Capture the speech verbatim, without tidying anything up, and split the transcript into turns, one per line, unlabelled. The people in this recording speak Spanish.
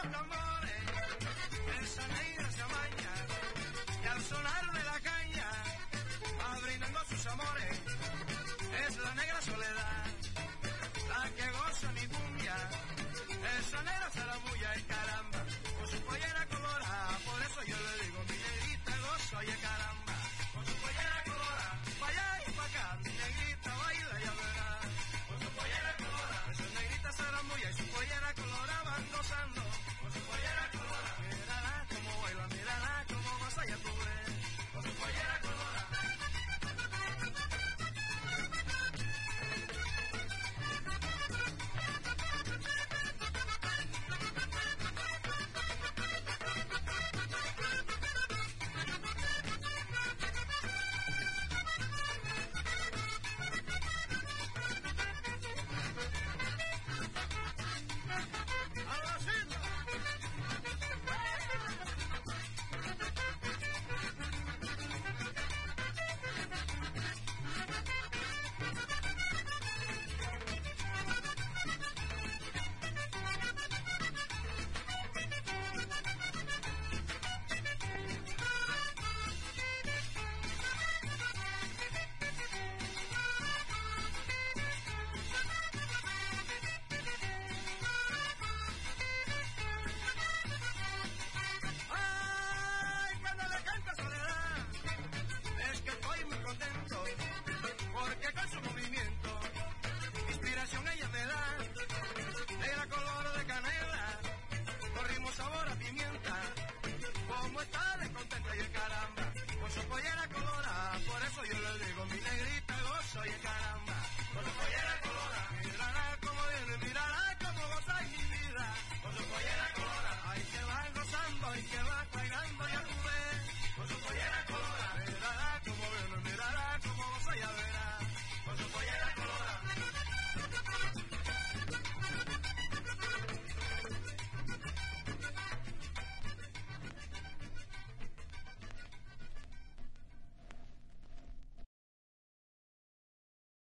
los tambores, esa negra se amaña, y al sonar de la caña, va brindando sus amores, es la negra Soledad, la que goza mi cumbia, esa negra se la bulla y caramba, con su pollera colorada, por eso yo le digo, mi negrita goza y caramba, con su pollera colorada, pa' allá y pa' acá, mi negrita baila ya verá, con su pollera colorada, esa negrita se la bulla y su pollera colorada van gozando, con su pollera colorada, mírala como baila, mírala como goza ya tú ves, con su pollera colorada. Ay, que va gozando y que va bailando, ya tú ves, con su pollera colorada.